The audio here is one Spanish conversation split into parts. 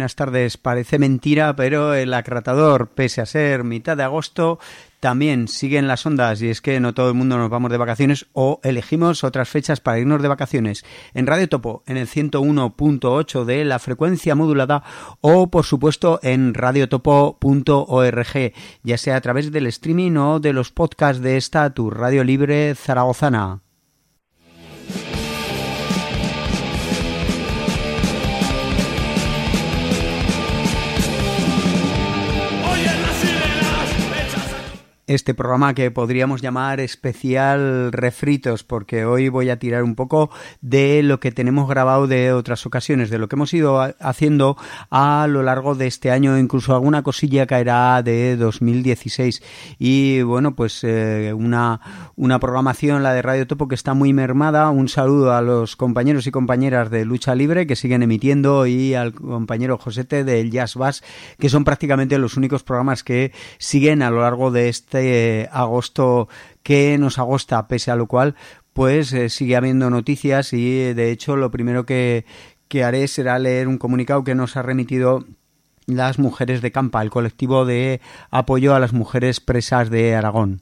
buenas tardes. Parece mentira, pero el acratador, pese a ser mitad de agosto, también sigue en las ondas, y es que no todo el mundo nos vamos de vacaciones o elegimos otras fechas para irnos de vacaciones. En Radio Topo, en el 101.8 de la frecuencia modulada, o por supuesto en radiotopo.org, ya sea a través del streaming o de los podcasts de esta tu Radio Libre zaragozana. Este programa que podríamos llamar especial refritos, porque hoy voy a tirar un poco de lo que tenemos grabado de otras ocasiones, de lo que hemos ido haciendo a lo largo de este año, incluso alguna cosilla caerá de 2016. Y bueno, pues una programación, la de Radio Topo, que está muy mermada. Un saludo a los compañeros y compañeras de Lucha Libre que siguen emitiendo, y al compañero Josete del Jazz Bass, que son prácticamente los únicos programas que siguen a lo largo de este agosto que nos agosta, pese a lo cual pues sigue habiendo noticias, y de hecho lo primero que haré será leer un comunicado que nos ha remitido las Mujeres de Campa, el colectivo de apoyo a las mujeres presas de Aragón.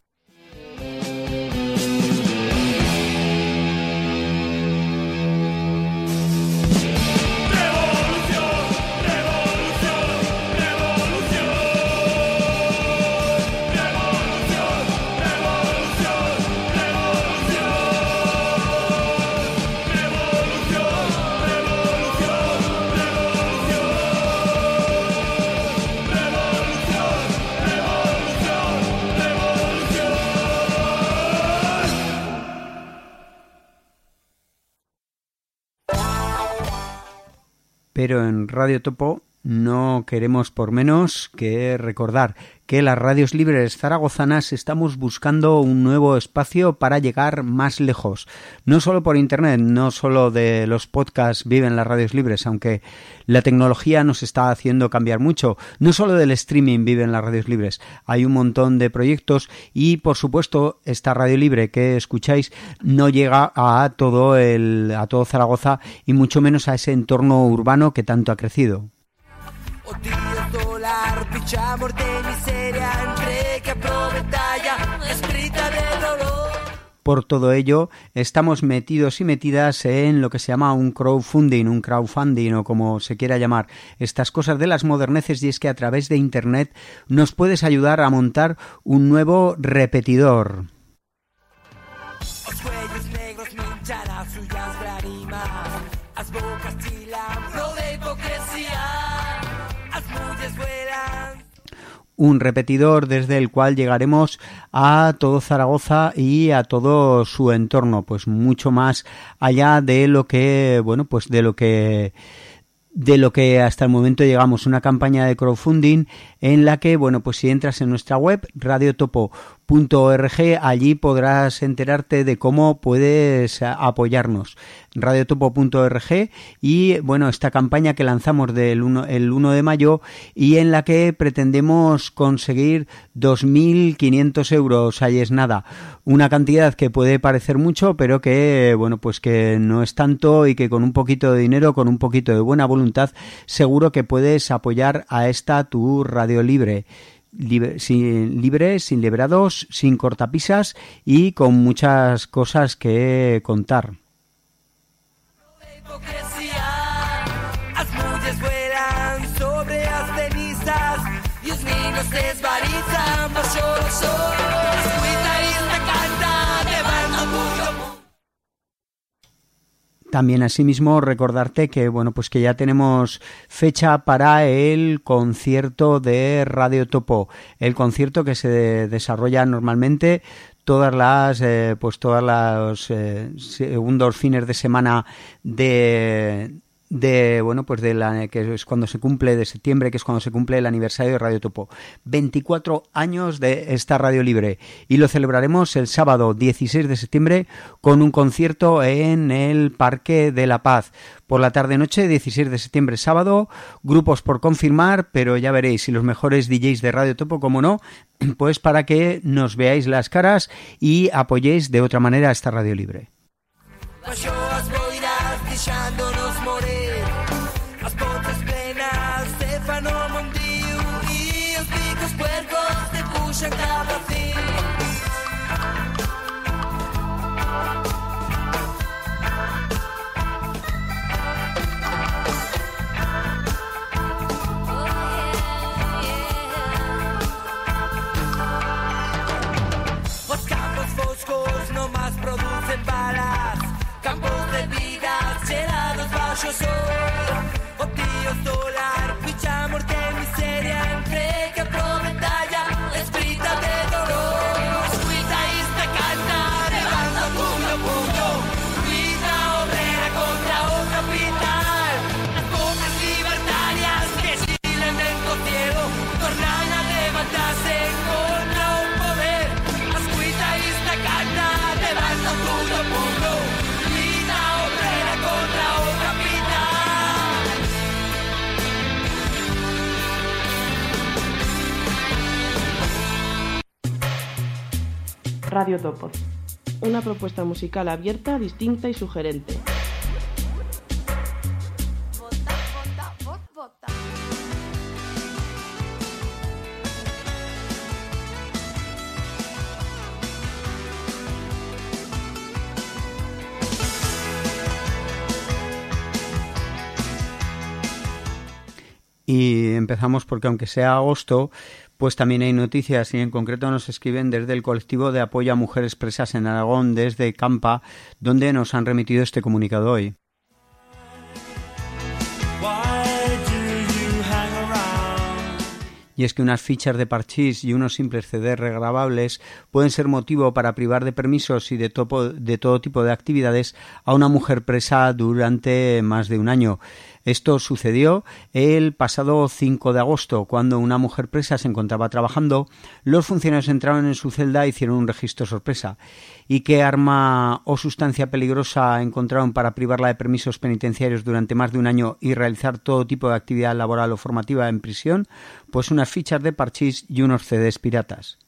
Pero en Radio Topo no queremos por menos que recordar que las radios libres zaragozanas estamos buscando un nuevo espacio para llegar más lejos. No solo por internet, no solo de los podcasts viven las radios libres, aunque la tecnología nos está haciendo cambiar mucho. No solo del streaming viven las radios libres. Hay un montón de proyectos, y por supuesto esta radio libre que escucháis no llega a todo Zaragoza, y mucho menos a ese entorno urbano que tanto ha crecido. Por todo ello, estamos metidos y metidas en lo que se llama un crowdfunding o como se quiera llamar, estas cosas de las moderneces, y es que a través de internet nos puedes ayudar a montar un nuevo repetidor. Un repetidor desde el cual llegaremos a todo Zaragoza y a todo su entorno, pues mucho más allá de lo que, bueno, pues de lo que hasta el momento llegamos. Una campaña de crowdfunding en la que, bueno, pues si entras en nuestra web radiotopo.org, allí podrás enterarte de cómo puedes apoyarnos. radiotopo.org, y bueno, esta campaña que lanzamos el 1 de mayo, y en la que pretendemos conseguir 2.500 euros. Ahí es nada, una cantidad que puede parecer mucho, pero que, bueno, pues que no es tanto, y que con un poquito de dinero, con un poquito de buena voluntad, seguro que puedes apoyar a esta tu radio libre, sin liberados, sin cortapisas, y con muchas cosas que contar. También asimismo recordarte que, bueno, pues que ya tenemos fecha para el concierto de Radio Topo, el concierto que se desarrolla normalmente todas los segundos fines de semana que es cuando se cumple, de septiembre, que es cuando se cumple el aniversario de Radio Topo. 24 años de esta radio libre, y lo celebraremos el sábado 16 de septiembre con un concierto en el Parque de la Paz. Por la tarde-noche, 16 de septiembre, sábado, grupos por confirmar, pero ya veréis, y los mejores DJs de Radio Topo, como no, pues para que nos veáis las caras y apoyéis de otra manera a esta radio libre. Deixando-nos morir, as pontes plenas Radio Topos. Una propuesta musical abierta, distinta y sugerente. Y empezamos porque aunque sea agosto, pues también hay noticias y en concreto nos escriben desde el colectivo de apoyo a mujeres presas en Aragón, desde Campa, donde nos han remitido este comunicado hoy. Y es que unas fichas de parchís y unos simples CDs regrabables pueden ser motivo para privar de permisos y de todo tipo de actividades a una mujer presa durante más de un año. Esto sucedió el pasado 5 de agosto, cuando una mujer presa se encontraba trabajando. Los funcionarios entraron en su celda e hicieron un registro sorpresa. ¿Y qué arma o sustancia peligrosa encontraron para privarla de permisos penitenciarios durante más de un año y realizar todo tipo de actividad laboral o formativa en prisión? Pues unas fichas de parchís y unos CDs piratas.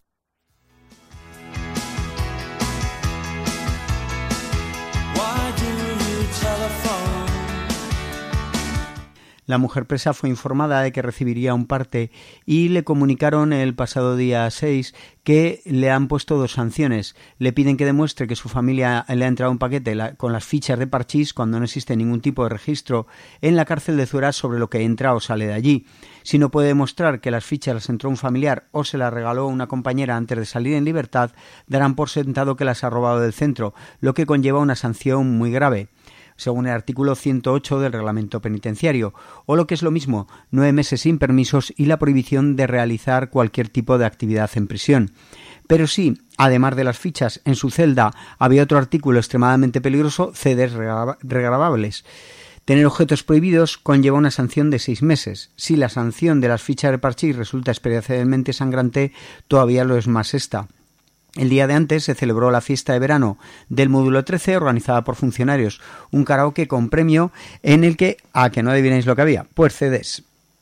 La mujer presa fue informada de que recibiría un parte y le comunicaron el pasado día 6 que le han puesto 2 sanciones. Le piden que demuestre que su familia le ha entrado un paquete con las fichas de parchís cuando no existe ningún tipo de registro en la cárcel de Zuera sobre lo que entra o sale de allí. Si no puede demostrar que las fichas las entró un familiar o se las regaló una compañera antes de salir en libertad, darán por sentado que las ha robado del centro, lo que conlleva una sanción muy grave, según el artículo 108 del reglamento penitenciario, o lo que es lo mismo, 9 meses sin permisos y la prohibición de realizar cualquier tipo de actividad en prisión. Pero sí, además de las fichas, en su celda había otro artículo extremadamente peligroso, CDs regrabables. Tener objetos prohibidos conlleva una sanción de 6 meses. Si la sanción de las fichas de parchís resulta especialmente sangrante, todavía lo es más esta. El día de antes se celebró la fiesta de verano del módulo 13 organizada por funcionarios, un karaoke con premio en el que, a que no adivináis lo que había, pues CDs.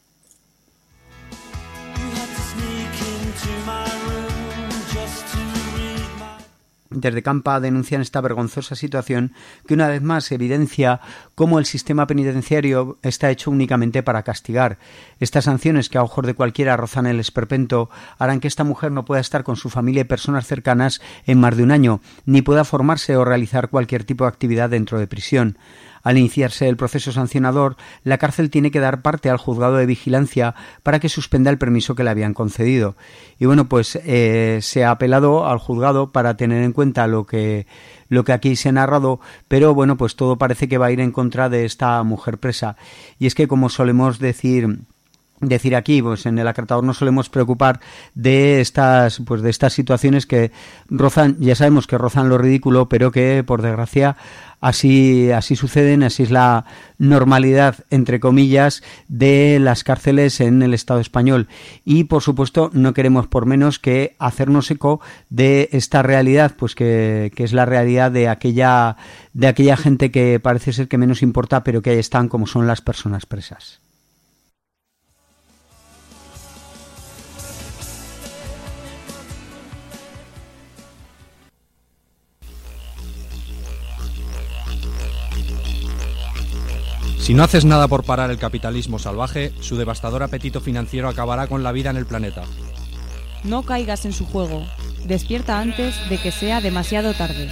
Desde Campa denuncian esta vergonzosa situación que una vez más evidencia cómo el sistema penitenciario está hecho únicamente para castigar. Estas sanciones, que a ojos de cualquiera rozan el esperpento, harán que esta mujer no pueda estar con su familia y personas cercanas en más de un año, ni pueda formarse o realizar cualquier tipo de actividad dentro de prisión. Al iniciarse el proceso sancionador, la cárcel tiene que dar parte al juzgado de vigilancia para que suspenda el permiso que le habían concedido. Y bueno, pues se ha apelado al juzgado para tener en cuenta lo que aquí se ha narrado, pero bueno, pues todo parece que va a ir en contra de esta mujer presa. Y es que, como solemos decir aquí, pues en el acatador nos solemos preocupar de estas situaciones que rozan, ya sabemos que rozan lo ridículo, pero que por desgracia así suceden, así es la normalidad, entre comillas, de las cárceles en el Estado español. Y por supuesto no queremos por menos que hacernos eco de esta realidad, pues que es la realidad de aquella gente que parece ser que menos importa, pero que ahí están, como son las personas presas. Si no haces nada por parar el capitalismo salvaje, su devastador apetito financiero acabará con la vida en el planeta. No caigas en su juego. Despierta antes de que sea demasiado tarde.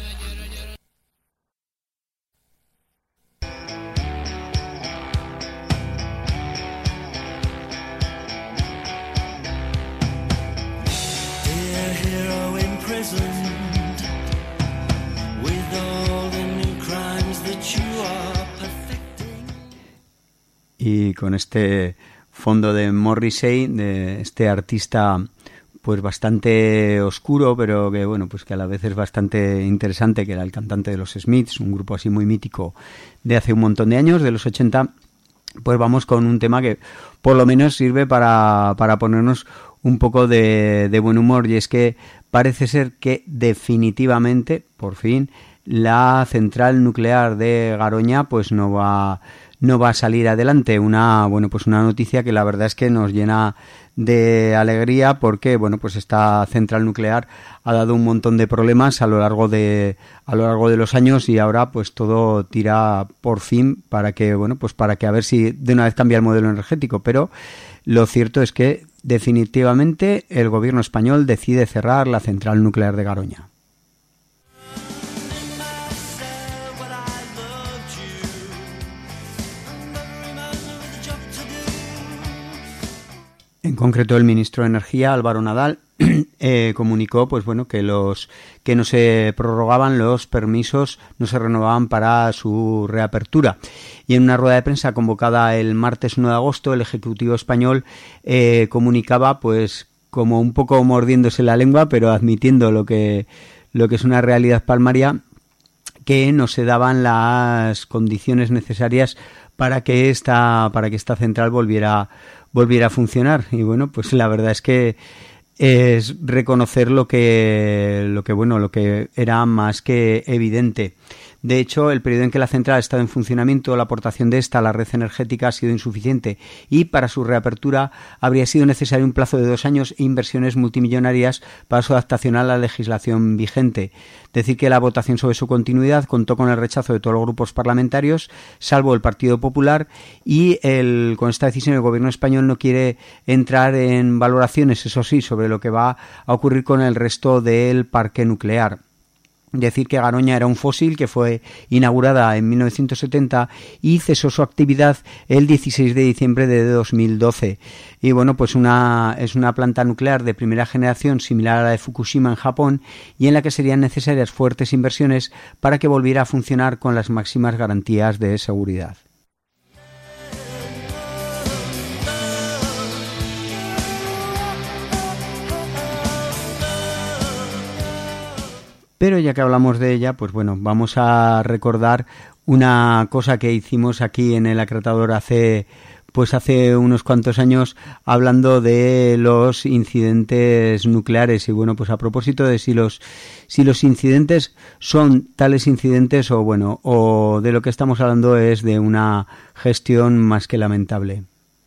Y con este fondo de Morrissey, de este artista pues bastante oscuro, pero que bueno, pues que a la vez es bastante interesante, que era el cantante de los Smiths, un grupo así muy mítico de hace un montón de años, de los 80, pues vamos con un tema que por lo menos sirve para ponernos un poco de buen humor, y es que parece ser que definitivamente, por fin, la central nuclear de Garoña pues no va a salir adelante. Una noticia que la verdad es que nos llena de alegría porque, bueno, pues esta central nuclear ha dado un montón de problemas a lo largo de los años y ahora pues todo tira por fin para que, bueno, pues para que a ver si de una vez cambia el modelo energético, pero lo cierto es que definitivamente el gobierno español decide cerrar la central nuclear de Garoña. En concreto, el ministro de Energía, Álvaro Nadal, comunicó pues bueno que no se prorrogaban los permisos, no se renovaban para su reapertura. Y en una rueda de prensa convocada el martes 1 de agosto, el Ejecutivo español comunicaba, pues como un poco mordiéndose la lengua, pero admitiendo lo que es una realidad palmaria, que no se daban las condiciones necesarias para que esta central volviera a funcionar. Y bueno, pues la verdad es que es reconocer lo que era más que evidente. De hecho, el periodo en que la central ha estado en funcionamiento, la aportación de esta a la red energética ha sido insuficiente y para su reapertura habría sido necesario un plazo de 2 años e inversiones multimillonarias para su adaptación a la legislación vigente. Decir que la votación sobre su continuidad contó con el rechazo de todos los grupos parlamentarios, salvo el Partido Popular, y con esta decisión el gobierno español no quiere entrar en valoraciones, eso sí, sobre lo que va a ocurrir con el resto del parque nuclear. Decir que Garoña era un fósil que fue inaugurada en 1970 y cesó su actividad el 16 de diciembre de 2012. Y bueno, pues es una planta nuclear de primera generación similar a la de Fukushima en Japón y en la que serían necesarias fuertes inversiones para que volviera a funcionar con las máximas garantías de seguridad. Pero ya que hablamos de ella, pues bueno, vamos a recordar una cosa que hicimos aquí en el Acretador hace unos cuantos años, hablando de los incidentes nucleares. Y bueno, pues a propósito de si los incidentes son tales incidentes o de lo que estamos hablando es de una gestión más que lamentable.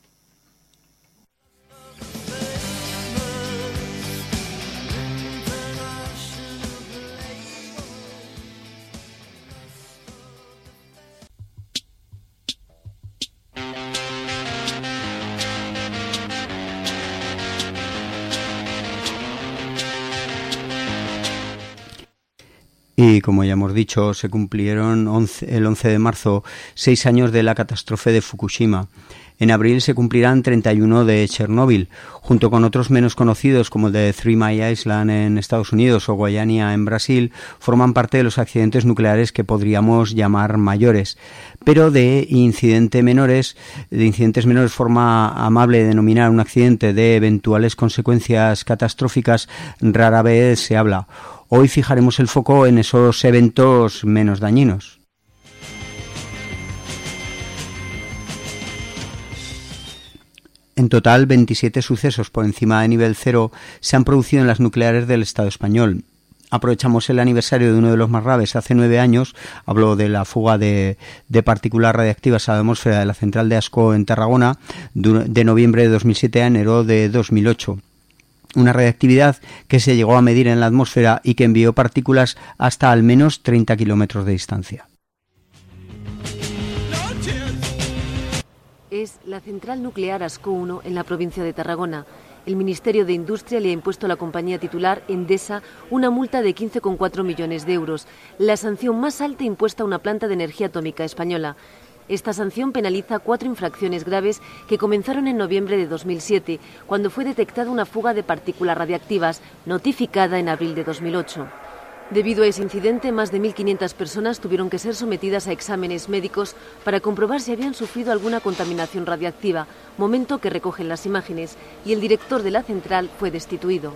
Y como ya hemos dicho, se cumplieron el 11 de marzo 6 años de la catástrofe de Fukushima. En abril se cumplirán 31 de Chernóbil, junto con otros menos conocidos como el de Three Mile Island en Estados Unidos o Goiânia en Brasil, forman parte de los accidentes nucleares que podríamos llamar mayores. Pero de incidentes menores, forma amable denominar un accidente de eventuales consecuencias catastróficas, rara vez se habla. Hoy fijaremos el foco en esos eventos menos dañinos. En total, 27 sucesos por encima de nivel 0 se han producido en las nucleares del Estado español. Aprovechamos el aniversario de uno de los más graves hace 9 años, hablo de la fuga de partículas radiactivas a la atmósfera de la central de Ascó en Tarragona, de noviembre de 2007 a enero de 2008. Una radiactividad que se llegó a medir en la atmósfera y que envió partículas hasta al menos 30 kilómetros de distancia. Es la central nuclear Ascó 1 en la provincia de Tarragona. El Ministerio de Industria le ha impuesto a la compañía titular, Endesa, una multa de 15,4 millones de euros, la sanción más alta impuesta a una planta de energía atómica española. Esta sanción penaliza 4 infracciones graves que comenzaron en noviembre de 2007, cuando fue detectada una fuga de partículas radiactivas, notificada en abril de 2008. Debido a ese incidente, más de 1.500 personas tuvieron que ser sometidas a exámenes médicos para comprobar si habían sufrido alguna contaminación radiactiva, momento que recogen las imágenes, y el director de la central fue destituido.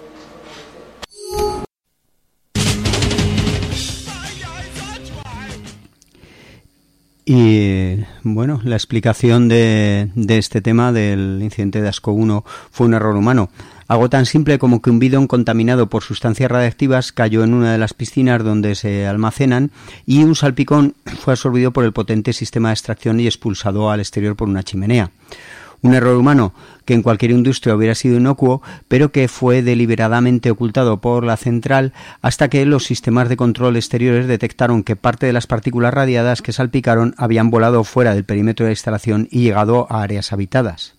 Y bueno, la explicación de este tema del incidente de Ascó 1 fue un error humano. Algo tan simple como que un bidón contaminado por sustancias radiactivas cayó en una de las piscinas donde se almacenan y un salpicón fue absorbido por el potente sistema de extracción y expulsado al exterior por una chimenea. Un error humano que en cualquier industria hubiera sido inocuo, pero que fue deliberadamente ocultado por la central hasta que los sistemas de control exteriores detectaron que parte de las partículas radiadas que salpicaron habían volado fuera del perímetro de la instalación y llegado a áreas habitadas.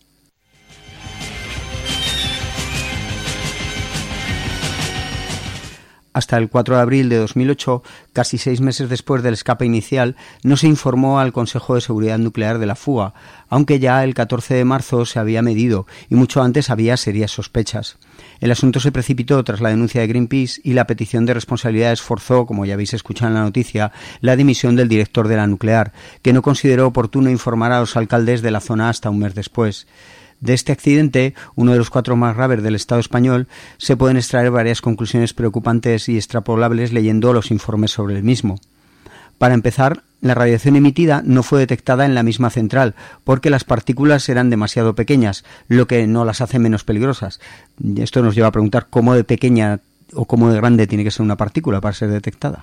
Hasta el 4 de abril de 2008, casi 6 meses después del escape inicial, no se informó al Consejo de Seguridad Nuclear de la fuga, aunque ya el 14 de marzo se había medido y mucho antes había serias sospechas. El asunto se precipitó tras la denuncia de Greenpeace y la petición de responsabilidades forzó, como ya habéis escuchado en la noticia, la dimisión del director de la nuclear, que no consideró oportuno informar a los alcaldes de la zona hasta un mes después. De este accidente, uno de los 4 más graves del Estado español, se pueden extraer varias conclusiones preocupantes y extrapolables leyendo los informes sobre el mismo. Para empezar, la radiación emitida no fue detectada en la misma central, porque las partículas eran demasiado pequeñas, lo que no las hace menos peligrosas. Esto nos lleva a preguntar cómo de pequeña o cómo de grande tiene que ser una partícula para ser detectada.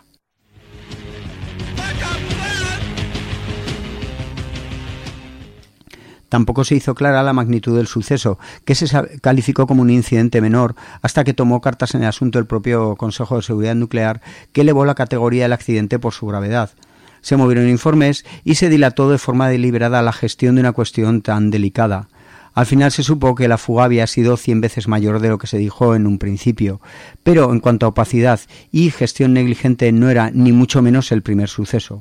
Tampoco se hizo clara la magnitud del suceso, que se calificó como un incidente menor hasta que tomó cartas en el asunto el propio Consejo de Seguridad Nuclear, que elevó la categoría del accidente por su gravedad. Se movieron informes y se dilató de forma deliberada la gestión de una cuestión tan delicada. Al final se supo que la fuga había sido 100 veces mayor de lo que se dijo en un principio, pero en cuanto a opacidad y gestión negligente no era ni mucho menos el primer suceso.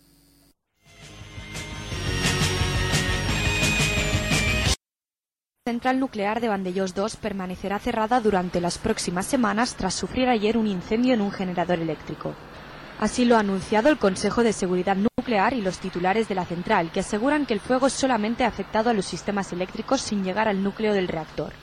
La central nuclear de Vandellós 2 permanecerá cerrada durante las próximas semanas tras sufrir ayer un incendio en un generador eléctrico. Así lo ha anunciado el Consejo de Seguridad Nuclear y los titulares de la central, que aseguran que el fuego solamente ha afectado a los sistemas eléctricos sin llegar al núcleo del reactor.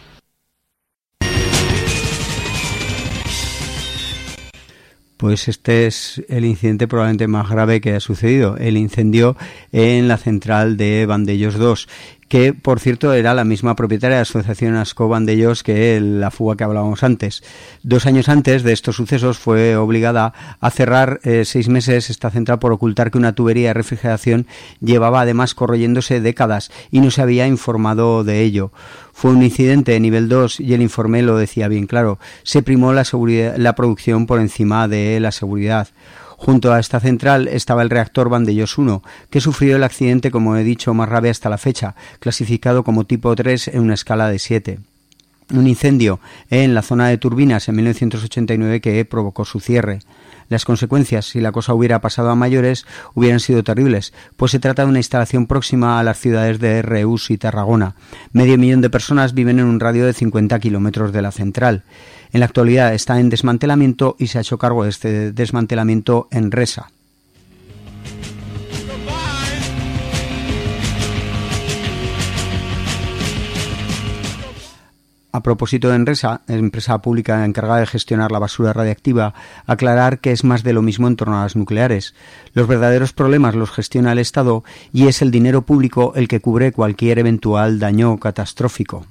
Pues este es el incidente probablemente más grave que ha sucedido, el incendio en la central de Vandellós 2, que por cierto era la misma propietaria de la asociación Ascó Vandellós que la fuga que hablábamos antes. 2 años antes de estos sucesos fue obligada a cerrar 6 meses esta central por ocultar que una tubería de refrigeración llevaba además corroyéndose décadas y no se había informado de ello. Fue un incidente de nivel 2 y el informe lo decía bien claro. Se primó la producción por encima de la seguridad. Junto a esta central estaba el reactor Vandellós 1, que sufrió el accidente, como he dicho, más grave hasta la fecha, clasificado como tipo 3 en una escala de 7. Un incendio en la zona de turbinas en 1989 que provocó su cierre. Las consecuencias, si la cosa hubiera pasado a mayores, hubieran sido terribles, pues se trata de una instalación próxima a las ciudades de Reus y Tarragona. 500.000 de personas viven en un radio de 50 kilómetros de la central. En la actualidad está en desmantelamiento y se ha hecho cargo de este desmantelamiento Enresa. A propósito de Enresa, empresa pública encargada de gestionar la basura radiactiva, aclarar que es más de lo mismo en torno a las nucleares. Los verdaderos problemas los gestiona el Estado y es el dinero público el que cubre cualquier eventual daño catastrófico.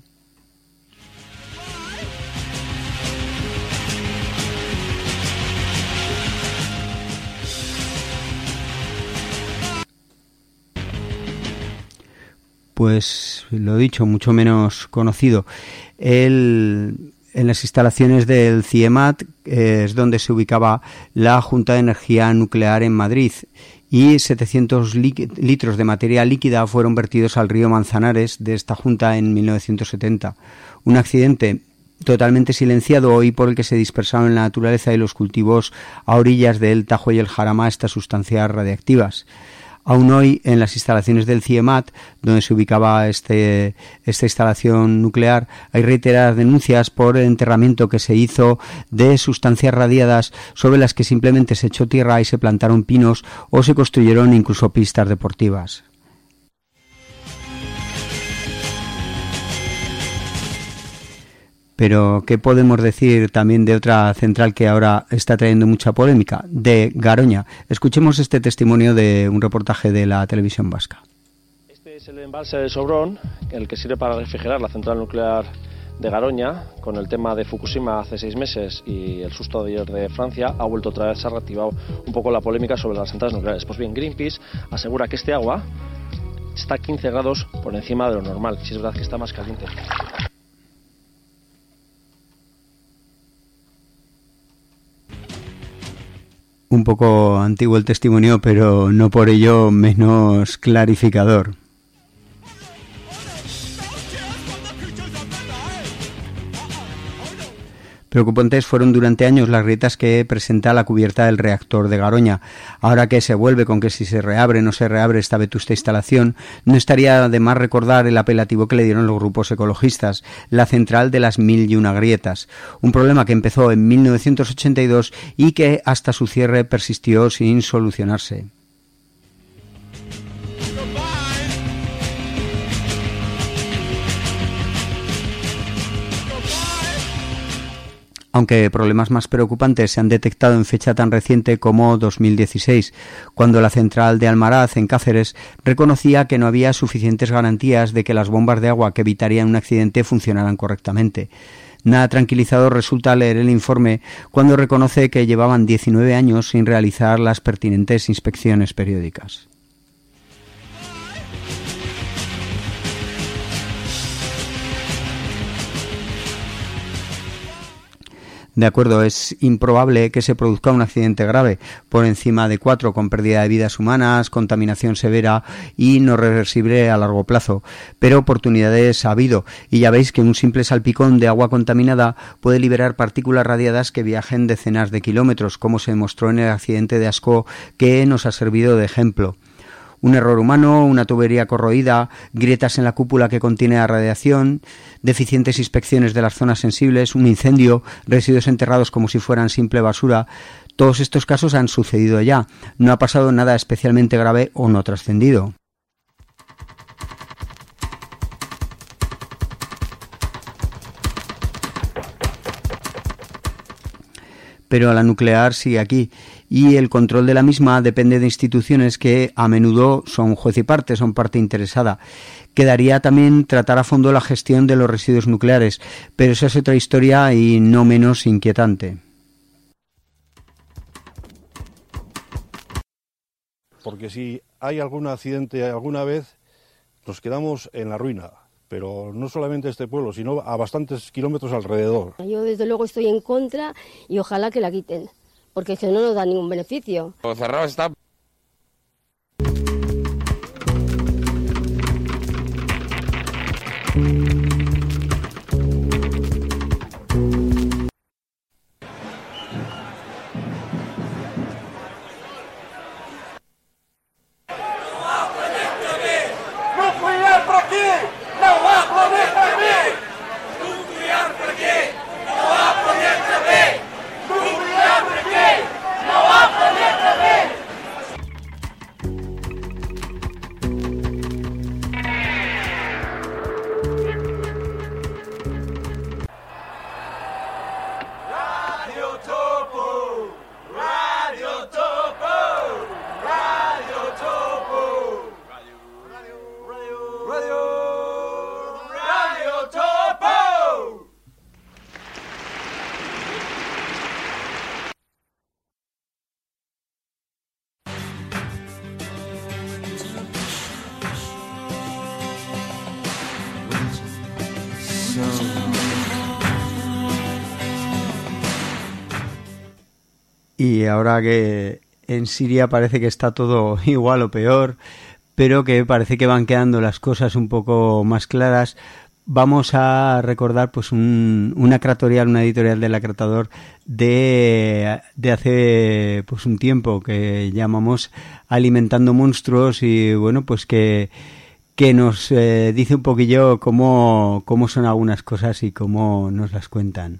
Pues lo dicho, mucho menos conocido. En las instalaciones del CIEMAT es donde se ubicaba la Junta de Energía Nuclear en Madrid y 700 litros de materia líquida fueron vertidos al río Manzanares de esta Junta en 1970. Un accidente totalmente silenciado y por el que se dispersaron en la naturaleza y los cultivos a orillas del Tajo y el Jarama estas sustancias radiactivas. Aún hoy, en las instalaciones del CIEMAT, donde se ubicaba esta instalación nuclear, hay reiteradas denuncias por el enterramiento que se hizo de sustancias radiadas sobre las que simplemente se echó tierra y se plantaron pinos o se construyeron incluso pistas deportivas. Pero, ¿qué podemos decir también de otra central que ahora está trayendo mucha polémica? De Garoña. Escuchemos este testimonio de un reportaje de la televisión vasca. Este es el embalse de Sobrón, el que sirve para refrigerar la central nuclear de Garoña. Con el tema de Fukushima hace 6 meses y el susto de ayer de Francia, ha vuelto otra vez, se ha reactivado un poco la polémica sobre las centrales nucleares. Pues bien, Greenpeace asegura que este agua está 15 grados por encima de lo normal. Si es verdad que está más caliente. Un poco antiguo el testimonio, pero no por ello menos clarificador. Preocupantes fueron durante años las grietas que presenta la cubierta del reactor de Garoña. Ahora que se vuelve con que si se reabre o no se reabre esta vetusta instalación, no estaría de más recordar el apelativo que le dieron los grupos ecologistas, la central de las 1001 grietas, un problema que empezó en 1982 y que hasta su cierre persistió sin solucionarse. Aunque problemas más preocupantes se han detectado en fecha tan reciente como 2016, cuando la central de Almaraz, en Cáceres, reconocía que no había suficientes garantías de que las bombas de agua que evitarían un accidente funcionaran correctamente. Nada tranquilizador resulta leer el informe cuando reconoce que llevaban 19 años sin realizar las pertinentes inspecciones periódicas. De acuerdo, es improbable que se produzca un accidente grave, por encima de 4, con pérdida de vidas humanas, contaminación severa y no reversible a largo plazo, pero oportunidades ha habido, y ya veis que un simple salpicón de agua contaminada puede liberar partículas radiadas que viajen decenas de kilómetros, como se demostró en el accidente de Ascó, que nos ha servido de ejemplo. Un error humano, una tubería corroída, grietas en la cúpula que contiene la radiación, deficientes inspecciones de las zonas sensibles, un incendio, residuos enterrados como si fueran simple basura. Todos estos casos han sucedido ya. No ha pasado nada especialmente grave o no trascendido. Pero la nuclear sigue aquí, y el control de la misma depende de instituciones que a menudo son juez y parte, son parte interesada. Quedaría también tratar a fondo la gestión de los residuos nucleares, pero esa es otra historia y no menos inquietante. Porque si hay algún accidente alguna vez, nos quedamos en la ruina. Pero no solamente este pueblo, sino a bastantes kilómetros alrededor. Yo desde luego estoy en contra y ojalá que la quiten, porque es que no nos da ningún beneficio. Lo cerrado está. Y ahora que en Siria parece que está todo igual o peor, pero que parece que van quedando las cosas un poco más claras, vamos a recordar pues una cratorial, una editorial del Acratador de hace pues un tiempo que llamamos Alimentando Monstruos, y bueno, pues que nos dice un poquillo cómo son algunas cosas y cómo nos las cuentan.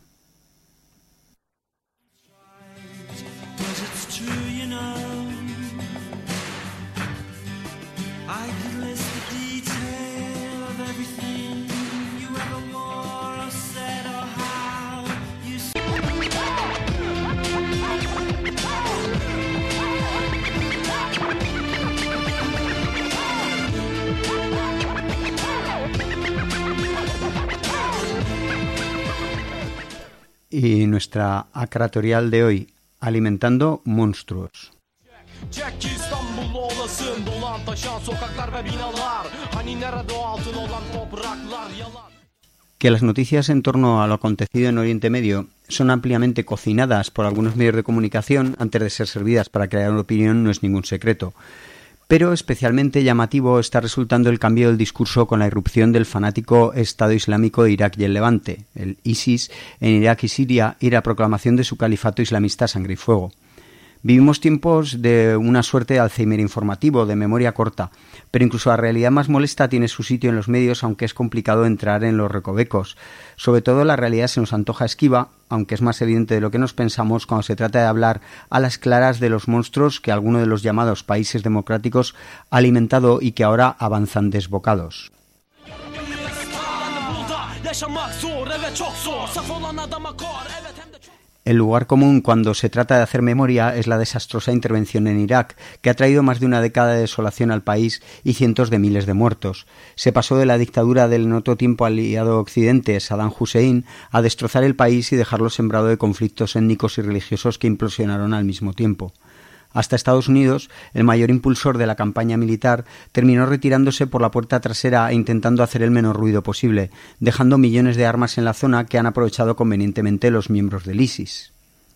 Y nuestra acratorial de hoy, Alimentando Monstruos. Que las noticias en torno a lo acontecido en Oriente Medio son ampliamente cocinadas por algunos medios de comunicación antes de ser servidas para crear una opinión no es ningún secreto. Pero especialmente llamativo está resultando el cambio del discurso con la irrupción del fanático Estado Islámico de Irak y el Levante, el ISIS, en Irak y Siria, y la proclamación de su califato islamista a sangre y fuego. Vivimos tiempos de una suerte de Alzheimer informativo, de memoria corta, pero incluso la realidad más molesta tiene su sitio en los medios, aunque es complicado entrar en los recovecos. Sobre todo la realidad se nos antoja esquiva, aunque es más evidente de lo que nos pensamos cuando se trata de hablar a las claras de los monstruos que alguno de los llamados países democráticos ha alimentado y que ahora avanzan desbocados. El lugar común cuando se trata de hacer memoria es la desastrosa intervención en Irak, que ha traído más de una década de desolación al país y cientos de miles de muertos. Se pasó de la dictadura del en otro tiempo aliado Occidente, Saddam Hussein, a destrozar el país y dejarlo sembrado de conflictos étnicos y religiosos que implosionaron al mismo tiempo. Hasta Estados Unidos, el mayor impulsor de la campaña militar, terminó retirándose por la puerta trasera e intentando hacer el menor ruido posible, dejando millones de armas en la zona que han aprovechado convenientemente los miembros del ISIS.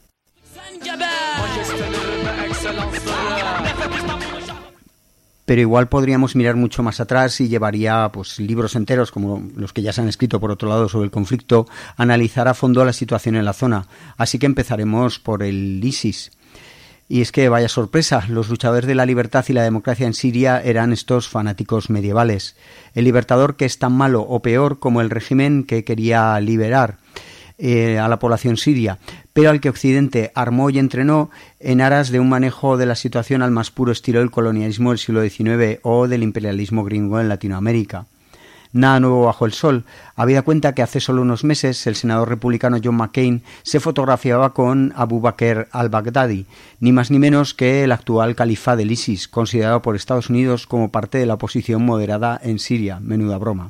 Pero igual podríamos mirar mucho más atrás y llevaría libros enteros, como los que ya se han escrito por otro lado sobre el conflicto, a analizar a fondo la situación en la zona. Así que empezaremos por el ISIS. Y es que, vaya sorpresa, los luchadores de la libertad y la democracia en Siria eran estos fanáticos medievales. El libertador que es tan malo o peor como el régimen que quería liberar a la población siria, pero al que Occidente armó y entrenó en aras de un manejo de la situación al más puro estilo del colonialismo del siglo XIX o del imperialismo gringo en Latinoamérica. Nada nuevo bajo el sol, habida cuenta que hace solo unos meses el senador republicano John McCain se fotografiaba con Abu Bakr al-Baghdadi, ni más ni menos que el actual califa del ISIS, considerado por Estados Unidos como parte de la oposición moderada en Siria. Menuda broma.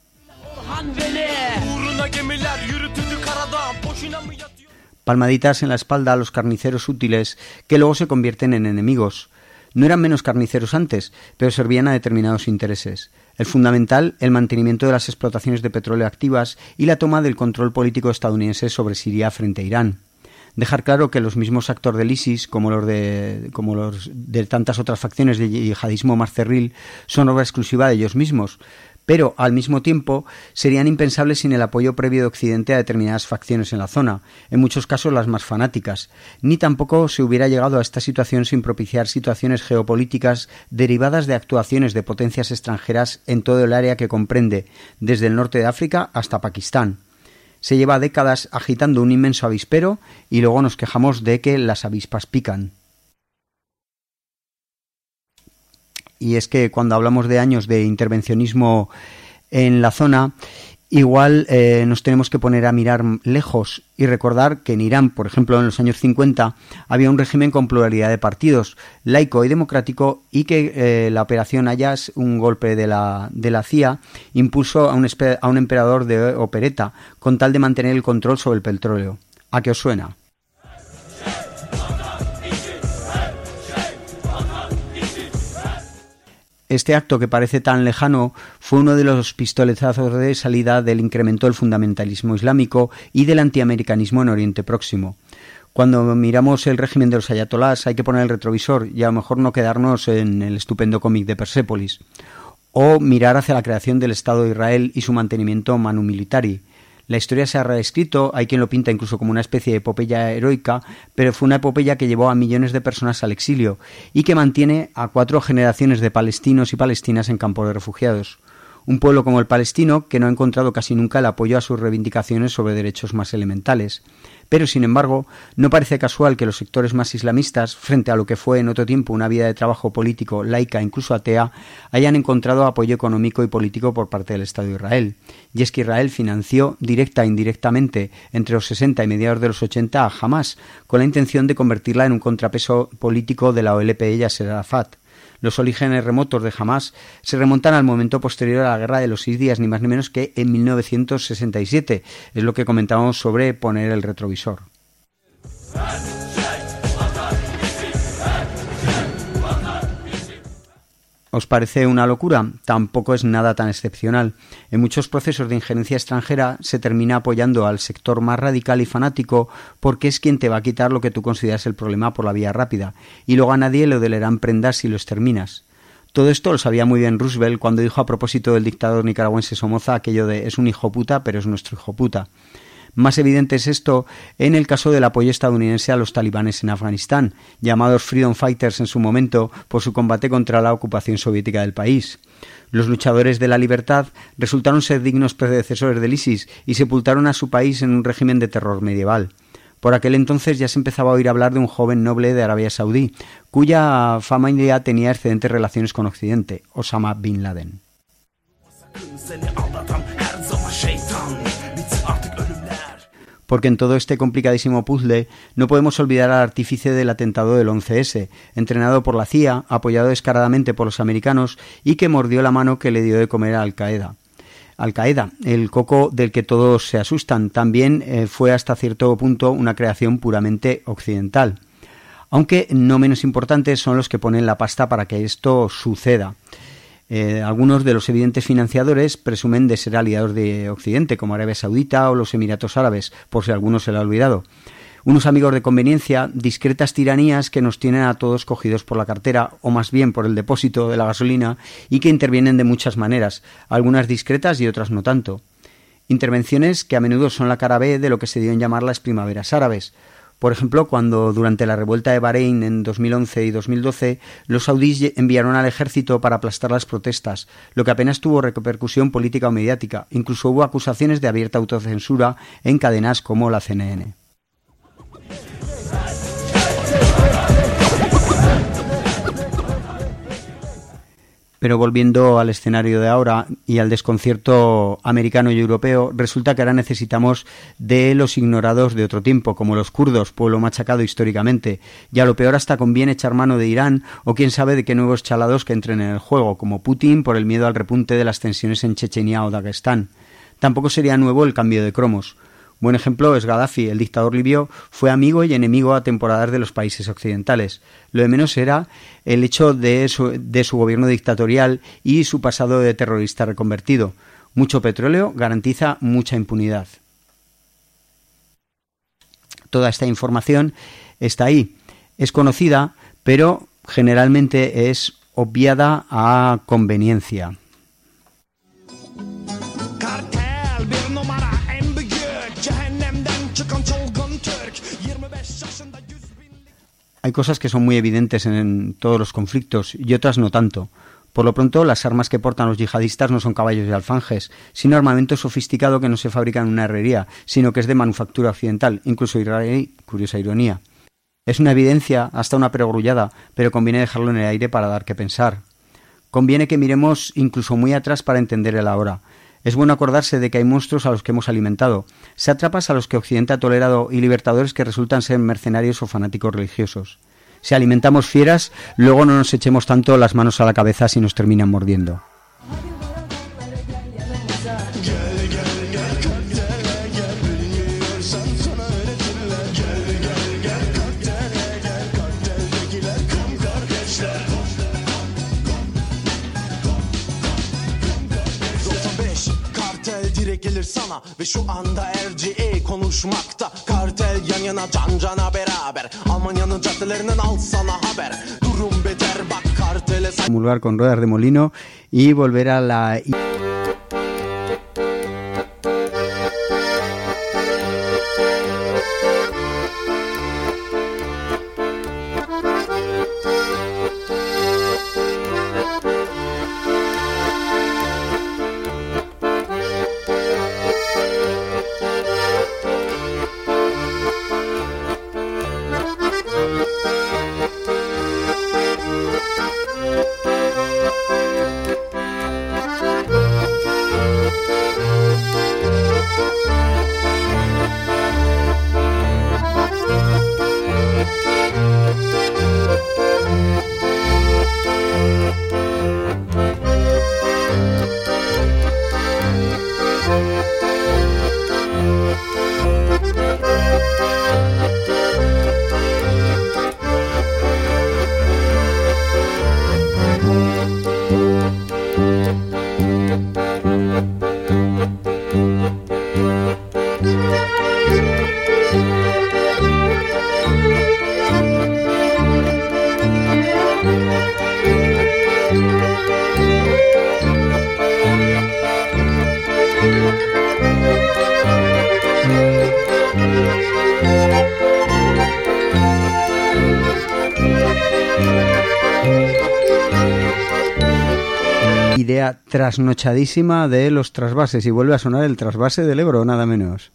Palmaditas en la espalda a los carniceros útiles que luego se convierten en enemigos. No eran menos carniceros antes, pero servían a determinados intereses. El fundamental, el mantenimiento de las explotaciones de petróleo activas y la toma del control político estadounidense sobre Siria frente a Irán. Dejar claro que los mismos actores del ISIS, como los de tantas otras facciones de yihadismo más cerril, son obra exclusiva de ellos mismos, pero al mismo tiempo serían impensables sin el apoyo previo de Occidente a determinadas facciones en la zona, en muchos casos las más fanáticas, ni tampoco se hubiera llegado a esta situación sin propiciar situaciones geopolíticas derivadas de actuaciones de potencias extranjeras en todo el área que comprende desde el norte de África hasta Pakistán. Se lleva décadas agitando un inmenso avispero y luego nos quejamos de que las avispas pican. Y es que cuando hablamos de años de intervencionismo en la zona, igual nos tenemos que poner a mirar lejos y recordar que en Irán, por ejemplo, en los años 50, había un régimen con pluralidad de partidos, laico y democrático, y que la operación Ayas, un golpe de la CIA, impuso a un emperador de opereta con tal de mantener el control sobre el petróleo. ¿A qué os suena? Este acto, que parece tan lejano, fue uno de los pistoletazos de salida del incremento del fundamentalismo islámico y del antiamericanismo en Oriente Próximo. Cuando miramos el régimen de los ayatolás hay que poner el retrovisor y a lo mejor no quedarnos en el estupendo cómic de Persépolis, o mirar hacia la creación del Estado de Israel y su mantenimiento manu militari. La historia se ha reescrito, hay quien lo pinta incluso como una especie de epopeya heroica, pero fue una epopeya que llevó a millones de personas al exilio y que mantiene a 4 generaciones de palestinos y palestinas en campos de refugiados. Un pueblo como el palestino que no ha encontrado casi nunca el apoyo a sus reivindicaciones sobre derechos más elementales. Pero, sin embargo, no parece casual que los sectores más islamistas, frente a lo que fue en otro tiempo una vida de trabajo político, laica, incluso atea, hayan encontrado apoyo económico y político por parte del Estado de Israel. Y es que Israel financió, directa e indirectamente, entre los 60 y mediados de los 80 a Hamás, con la intención de convertirla en un contrapeso político de la OLP y Yasser Arafat. Los orígenes remotos de Hamás se remontan al momento posterior a la Guerra de los 6 días, ni más ni menos que en 1967. Es lo que comentábamos sobre poner el retrovisor. ¿Os parece una locura? Tampoco es nada tan excepcional. En muchos procesos de injerencia extranjera se termina apoyando al sector más radical y fanático porque es quien te va a quitar lo que tú consideras el problema por la vía rápida, y luego a nadie le dolerán prendas si lo exterminas. Todo esto lo sabía muy bien Roosevelt cuando dijo a propósito del dictador nicaragüense Somoza aquello de «es un hijo puta, pero es nuestro hijo puta». Más evidente es esto en el caso del apoyo estadounidense a los talibanes en Afganistán, llamados Freedom Fighters en su momento por su combate contra la ocupación soviética del país. Los luchadores de la libertad resultaron ser dignos predecesores del ISIS y sepultaron a su país en un régimen de terror medieval. Por aquel entonces ya se empezaba a oír hablar de un joven noble de Arabia Saudí, cuya familia tenía excelentes relaciones con Occidente, Osama Bin Laden. Porque en todo este complicadísimo puzzle no podemos olvidar al artífice del atentado del 11S, entrenado por la CIA, apoyado descaradamente por los americanos y que mordió la mano que le dio de comer a Al-Qaeda. Al-Qaeda, el coco del que todos se asustan, también fue hasta cierto punto una creación puramente occidental. Aunque no menos importantes son los que ponen la pasta para que esto suceda. Algunos de los evidentes financiadores presumen de ser aliados de Occidente, como Arabia Saudita o los Emiratos Árabes, por si a alguno se lo ha olvidado. Unos amigos de conveniencia, discretas tiranías que nos tienen a todos cogidos por la cartera, o más bien por el depósito de la gasolina, y que intervienen de muchas maneras, algunas discretas y otras no tanto. Intervenciones que a menudo son la cara B de lo que se dio en llamar las primaveras árabes. Por ejemplo, cuando durante la revuelta de Bahrein en 2011 y 2012 los saudíes enviaron al ejército para aplastar las protestas, lo que apenas tuvo repercusión política o mediática. Incluso hubo acusaciones de abierta autocensura en cadenas como la CNN. Pero volviendo al escenario de ahora y al desconcierto americano y europeo, resulta que ahora necesitamos de los ignorados de otro tiempo, como los kurdos, pueblo machacado históricamente. Y a lo peor hasta conviene echar mano de Irán o quién sabe de qué nuevos chalados que entren en el juego, como Putin por el miedo al repunte de las tensiones en Chechenia o Dagestán. Tampoco sería nuevo el cambio de cromos. Buen ejemplo es Gaddafi, el dictador libio, fue amigo y enemigo a temporadas de los países occidentales. Lo de menos era el hecho de su gobierno dictatorial y su pasado de terrorista reconvertido. Mucho petróleo garantiza mucha impunidad. Toda esta información está ahí. Es conocida, pero generalmente es obviada a conveniencia. Hay cosas que son muy evidentes en todos los conflictos y otras no tanto. Por lo pronto, las armas que portan los yihadistas no son caballos y alfanjes, sino armamento sofisticado que no se fabrica en una herrería, sino que es de manufactura occidental, incluso israelí, curiosa ironía. Es una evidencia, hasta una perogrullada, pero conviene dejarlo en el aire para dar que pensar. Conviene que miremos incluso muy atrás para entender el ahora. Es bueno acordarse de que hay monstruos a los que hemos alimentado, sátrapas a los que Occidente ha tolerado y libertadores que resultan ser mercenarios o fanáticos religiosos. Si alimentamos fieras, luego no nos echemos tanto las manos a la cabeza si nos terminan mordiendo. gelir sana ve şu anda RGE konuşmakta. Kartel yan yana can cana beraber. Almanya'nın caddelerinden al sana haber. Durum beter bak kartele. Comulgar con ruedas de molino y volver a la... Idea trasnochadísima de los trasvases, y vuelve a sonar el trasvase del Ebro, nada menos.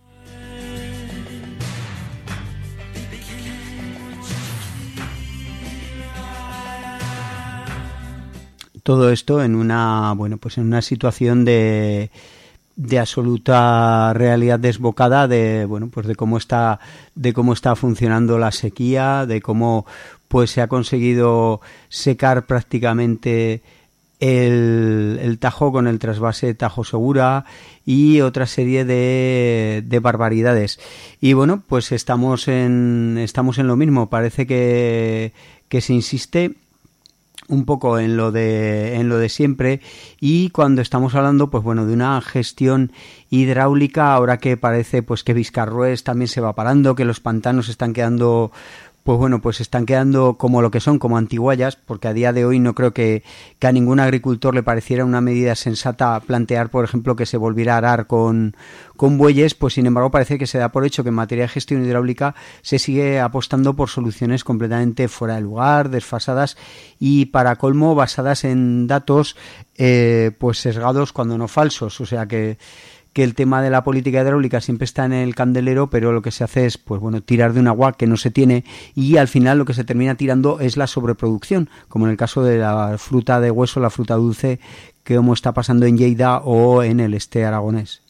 Todo esto en una, bueno, pues en una situación de absoluta realidad desbocada de, bueno, pues de cómo está funcionando la sequía, de cómo pues se ha conseguido secar prácticamente el Tajo con el trasvase Tajo Segura y otra serie de barbaridades. Y bueno, pues estamos en lo mismo. Parece que se insiste un poco en lo de siempre, y cuando estamos hablando pues bueno de una gestión hidráulica, ahora que parece pues que Vizcarrués también se va parando, que los pantanos están quedando como lo que son, como antiguallas, porque a día de hoy no creo que a ningún agricultor le pareciera una medida sensata plantear, por ejemplo, que se volviera a arar con bueyes. Pues sin embargo parece que se da por hecho que en materia de gestión hidráulica se sigue apostando por soluciones completamente fuera de lugar, desfasadas y, para colmo, basadas en datos pues sesgados cuando no falsos. O sea que el tema de la política hidráulica siempre está en el candelero, pero lo que se hace es pues bueno tirar de un agua que no se tiene, y al final lo que se termina tirando es la sobreproducción, como en el caso de la fruta de hueso, la fruta dulce, que como está pasando en Lleida o en el este aragonés.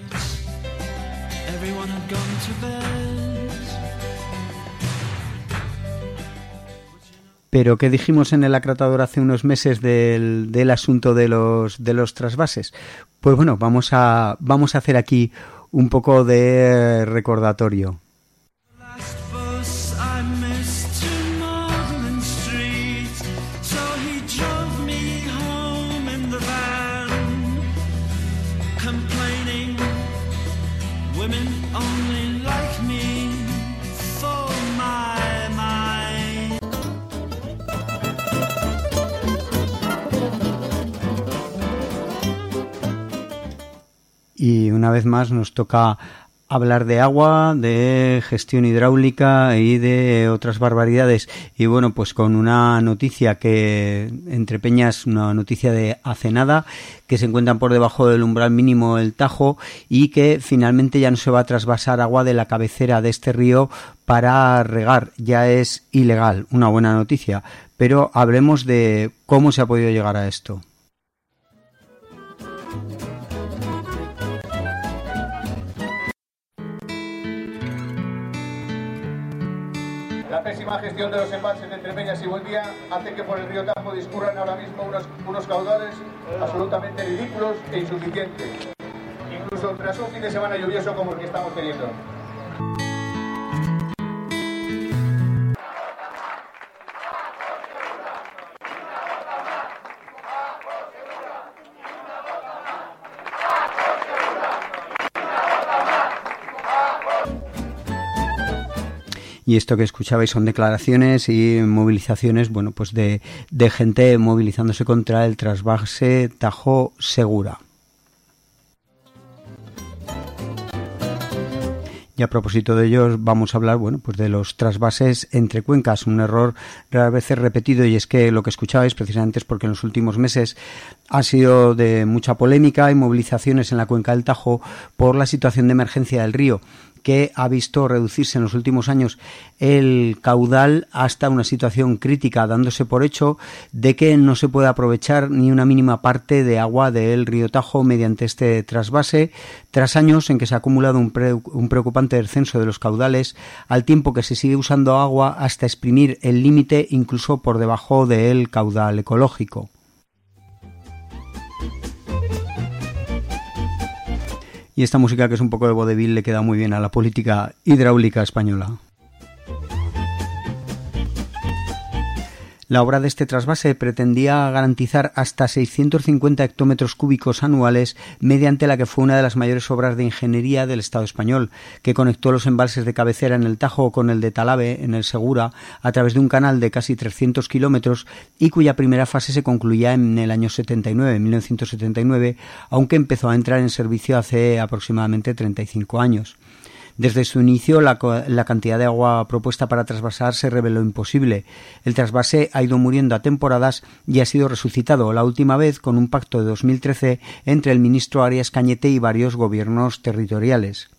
Pero ¿qué dijimos en el acratador hace unos meses del asunto de los trasvases? Pues bueno, vamos a hacer aquí un poco de recordatorio. Y una vez más nos toca hablar de agua, de gestión hidráulica y de otras barbaridades. Y bueno, pues con una noticia que, entre peñas, una noticia de hace nada, que se encuentran por debajo del umbral mínimo el Tajo, y que finalmente ya no se va a trasvasar agua de la cabecera de este río para regar. Ya es ilegal, una buena noticia. Pero hablemos de cómo se ha podido llegar a esto. La pésima gestión de los embalses de Entrepeñas y Buendía hace que por el río Tajo discurran ahora mismo unos caudales absolutamente ridículos e insuficientes, incluso tras un fin de semana lluvioso como el que estamos teniendo. Y esto que escuchabais son declaraciones y movilizaciones, bueno, pues de gente movilizándose contra el trasvase Tajo Segura. Y a propósito de ellos vamos a hablar, bueno, pues de los trasvases entre cuencas, un error raras veces repetido, y es que lo que escuchabais precisamente es porque en los últimos meses ha sido de mucha polémica y movilizaciones en la cuenca del Tajo por la situación de emergencia del río, que ha visto reducirse en los últimos años el caudal hasta una situación crítica, dándose por hecho de que no se puede aprovechar ni una mínima parte de agua del río Tajo mediante este trasvase, tras años en que se ha acumulado un preocupante descenso de los caudales, al tiempo que se sigue usando agua hasta exprimir el límite, incluso por debajo del caudal ecológico. Y esta música, que es un poco de vodevil, le queda muy bien a la política hidráulica española. La obra de este trasvase pretendía garantizar hasta 650 hectómetros cúbicos anuales, mediante la que fue una de las mayores obras de ingeniería del Estado español, que conectó los embalses de cabecera en el Tajo con el de Talavera en el Segura a través de un canal de casi 300 kilómetros y cuya primera fase se concluía en el año 1979, aunque empezó a entrar en servicio hace aproximadamente 35 años. Desde su inicio, la cantidad de agua propuesta para trasvasar se reveló imposible. El trasvase ha ido muriendo a temporadas y ha sido resucitado, la última vez con un pacto de 2013 entre el ministro Arias Cañete y varios gobiernos territoriales.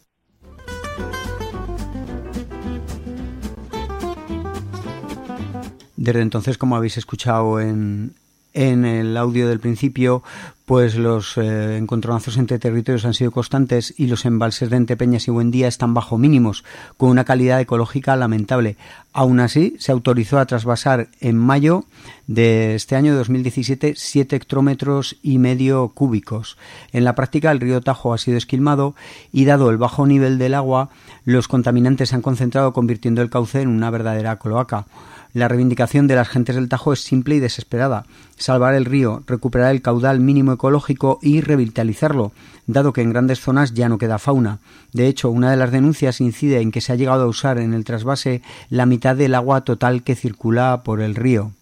Desde entonces, como habéis escuchado en el audio del principio, pues los encontronazos entre territorios han sido constantes y los embalses de Entrepeñas y Buendía están bajo mínimos, con una calidad ecológica lamentable. Aún así, se autorizó a trasvasar en mayo de este año 2017 7 hectómetros y medio cúbicos. En la práctica, el río Tajo ha sido esquilmado y, dado el bajo nivel del agua, los contaminantes se han concentrado, convirtiendo el cauce en una verdadera cloaca. La reivindicación de las gentes del Tajo es simple y desesperada: salvar el río, recuperar el caudal mínimo ecológico y revitalizarlo, dado que en grandes zonas ya no queda fauna. De hecho, una de las denuncias incide en que se ha llegado a usar en el trasvase la mitad del agua total que circula por el río.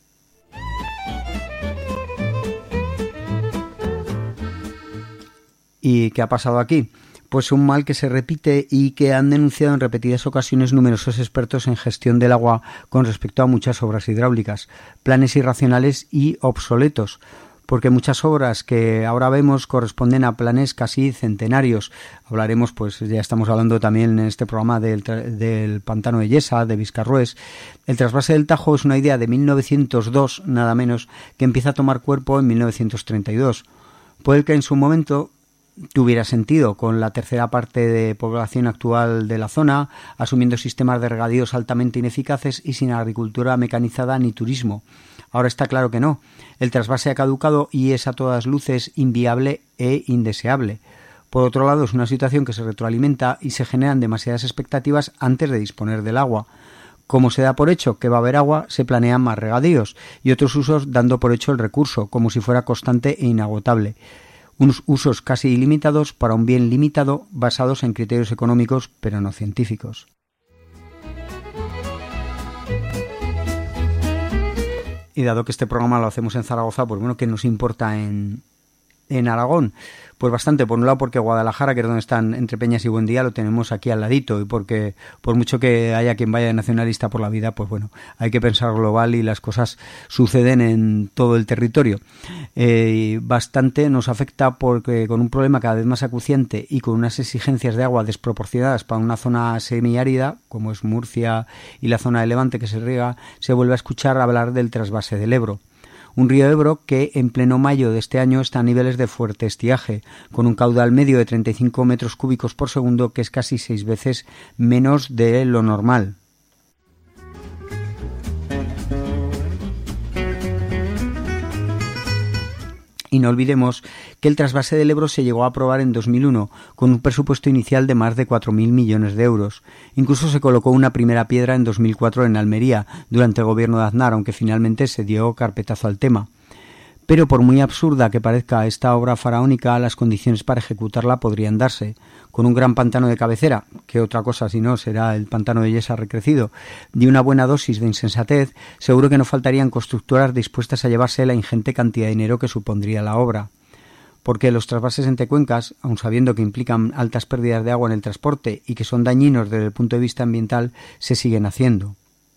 ¿Y qué ha pasado aquí? Pues un mal que se repite y que han denunciado en repetidas ocasiones numerosos expertos en gestión del agua con respecto a muchas obras hidráulicas: planes irracionales y obsoletos, porque muchas obras que ahora vemos corresponden a planes casi centenarios. Hablaremos, pues ya estamos hablando también en este programa del pantano de Yesa, de Viscarrués. El trasvase del Tajo es una idea de 1902, nada menos, que empieza a tomar cuerpo en 1932. Puede que en su momento tuviera sentido, con la tercera parte de población actual de la zona, asumiendo sistemas de regadíos altamente ineficaces y sin agricultura mecanizada ni turismo. Ahora está claro que no. El trasvase ha caducado y es a todas luces inviable e indeseable. Por otro lado, es una situación que se retroalimenta y se generan demasiadas expectativas antes de disponer del agua. Como se da por hecho que va a haber agua, se planean más regadíos y otros usos, dando por hecho el recurso, como si fuera constante e inagotable. Unos usos casi ilimitados para un bien limitado, basados en criterios económicos pero no científicos. Y dado que este programa lo hacemos en Zaragoza, pues bueno, ¿qué nos importa en Aragón? Pues bastante, por un lado porque Guadalajara, que es donde están Entrepeñas y Buendía, lo tenemos aquí al ladito, y porque por mucho que haya quien vaya nacionalista por la vida, pues bueno, hay que pensar global y las cosas suceden en todo el territorio. Bastante nos afecta porque con un problema cada vez más acuciante y con unas exigencias de agua desproporcionadas para una zona semiárida, como es Murcia y la zona de Levante que se riega, se vuelve a escuchar hablar del trasvase del Ebro. Un río Ebro que en pleno mayo de este año está a niveles de fuerte estiaje, con un caudal medio de 35 metros cúbicos por segundo, que es casi 6 veces menos de lo normal. Y no olvidemos que el trasvase del Ebro se llegó a aprobar en 2001 con un presupuesto inicial de más de 4.000 millones de euros. Incluso se colocó una primera piedra en 2004 en Almería, durante el gobierno de Aznar, aunque finalmente se dio carpetazo al tema. Pero por muy absurda que parezca esta obra faraónica, las condiciones para ejecutarla podrían darse. Con un gran pantano de cabecera, que otra cosa si no será el pantano de Yesa recrecido, y una buena dosis de insensatez, seguro que no faltarían constructoras dispuestas a llevarse la ingente cantidad de dinero que supondría la obra. Porque los trasvases entre cuencas, aun sabiendo que implican altas pérdidas de agua en el transporte y que son dañinos desde el punto de vista ambiental, se siguen haciendo.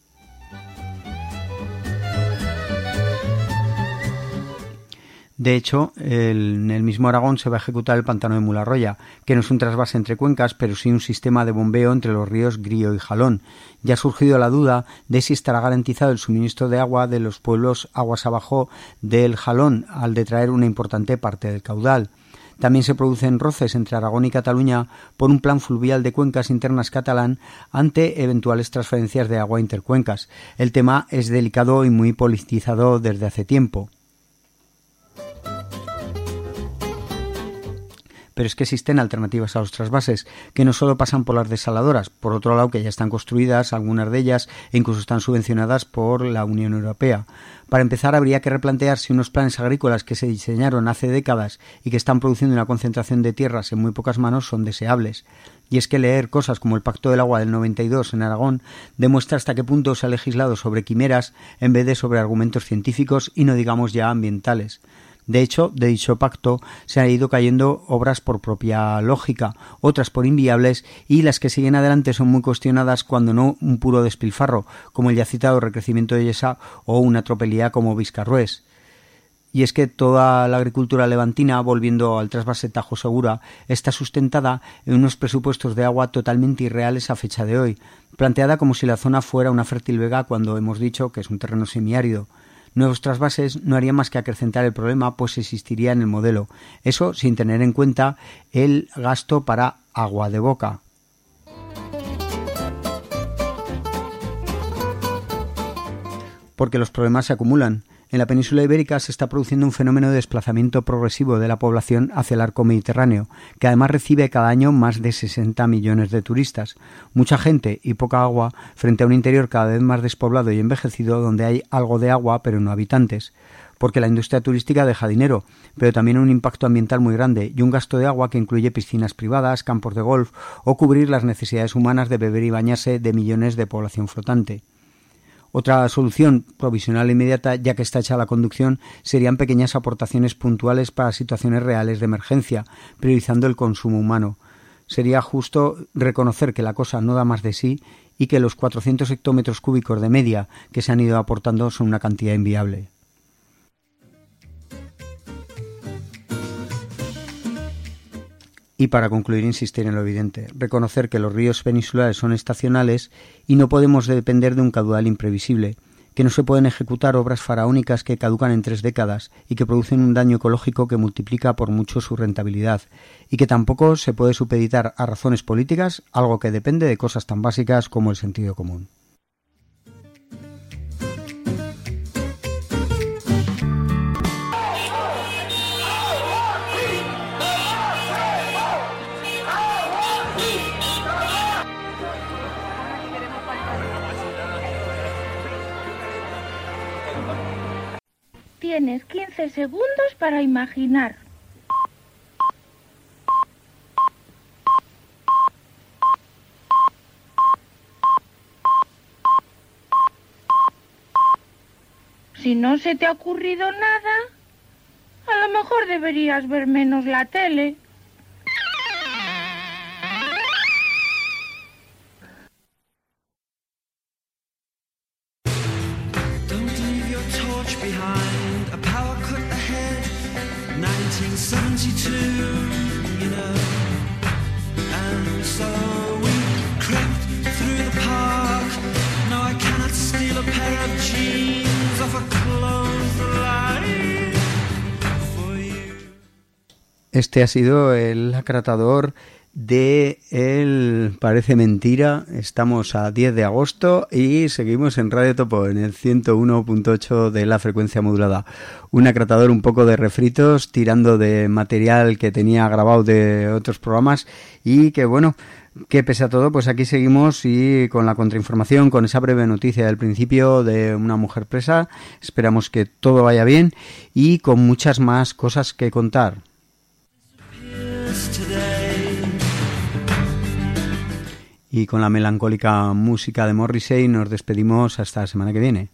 De hecho, en el mismo Aragón se va a ejecutar el pantano de Mularroya, que no es un trasvase entre cuencas, pero sí un sistema de bombeo entre los ríos Grío y Jalón. Ya ha surgido la duda de si estará garantizado el suministro de agua de los pueblos aguas abajo del Jalón, al detraer una importante parte del caudal. También se producen roces entre Aragón y Cataluña por un plan fluvial de cuencas internas catalán ante eventuales transferencias de agua intercuencas. El tema es delicado y muy politizado desde hace tiempo. pero es que existen alternativas a los trasvases, que no solo pasan por las desaladoras, por otro lado que ya están construidas, algunas de ellas, e incluso están subvencionadas por la Unión Europea. Para empezar, habría que replantear si unos planes agrícolas que se diseñaron hace décadas y que están produciendo una concentración de tierras en muy pocas manos son deseables. Y es que leer cosas como el Pacto del Agua del 92 en Aragón demuestra hasta qué punto se ha legislado sobre quimeras en vez de sobre argumentos científicos y no digamos ya ambientales. De hecho, de dicho pacto se han ido cayendo obras por propia lógica, otras por inviables, y las que siguen adelante son muy cuestionadas, cuando no un puro despilfarro, como el ya citado recrecimiento de Llesà o una tropelía como Viscarrués. Y es que toda la agricultura levantina, volviendo al trasvase Tajo Segura, está sustentada en unos presupuestos de agua totalmente irreales a fecha de hoy, planteada como si la zona fuera una fértil vega cuando hemos dicho que es un terreno semiárido. Nuevos trasvases no harían más que acrecentar el problema, pues existiría en el modelo. Eso sin tener en cuenta el gasto para agua de boca. Porque los problemas se acumulan. En la península ibérica se está produciendo un fenómeno de desplazamiento progresivo de la población hacia el arco mediterráneo, que además recibe cada año más de 60 millones de turistas. Mucha gente y poca agua frente a un interior cada vez más despoblado y envejecido, donde hay algo de agua pero no habitantes. Porque la industria turística deja dinero, pero también un impacto ambiental muy grande y un gasto de agua que incluye piscinas privadas, campos de golf o cubrir las necesidades humanas de beber y bañarse de millones de población flotante. Otra solución provisional e inmediata, ya que está hecha la conducción, serían pequeñas aportaciones puntuales para situaciones reales de emergencia, priorizando el consumo humano. Sería justo reconocer que la cosa no da más de sí y que los 400 hectómetros cúbicos de media que se han ido aportando son una cantidad inviable. Y para concluir, insistir en lo evidente, reconocer que los ríos peninsulares son estacionales y no podemos depender de un caudal imprevisible, que no se pueden ejecutar obras faraónicas que caducan en 3 décadas y que producen un daño ecológico que multiplica por mucho su rentabilidad, y que tampoco se puede supeditar a razones políticas, algo que depende de cosas tan básicas como el sentido común. Tienes 15 segundos para imaginar. Si no se te ha ocurrido nada, a lo mejor deberías ver menos la tele. Behind a power cut ahead, 1972, you know. And so we crept through the park. No, I cannot steal a pair of jeans off a clothesline for you. Este ha sido el acratador de el Parece Mentira. Estamos a 10 de agosto y seguimos en Radio Topo, en el 101.8 de la frecuencia modulada. Un acratador un poco de refritos, tirando de material que tenía grabado de otros programas y que bueno, que pese a todo, pues aquí seguimos y con la contrainformación, con esa breve noticia del principio de una mujer presa. Esperamos que todo vaya bien y con muchas más cosas que contar. Y con la melancólica música de Morrissey nos despedimos hasta la semana que viene.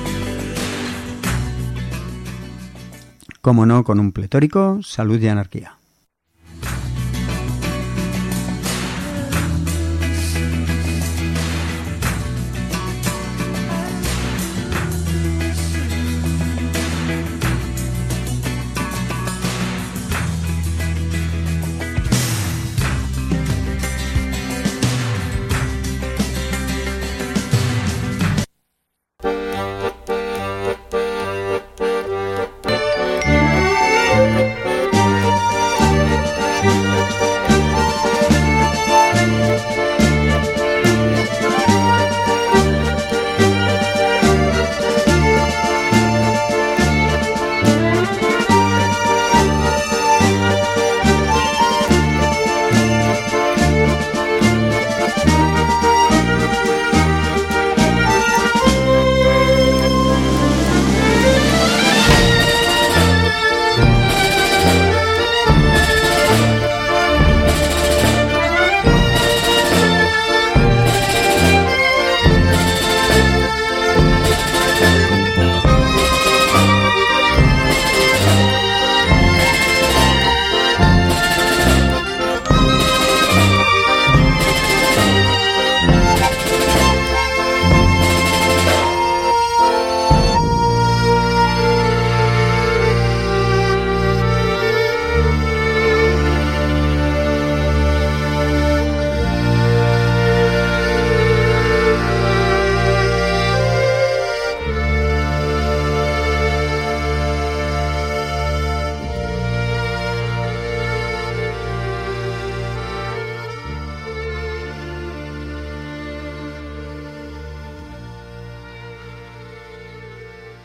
Como no, con un pletórico, salud y anarquía.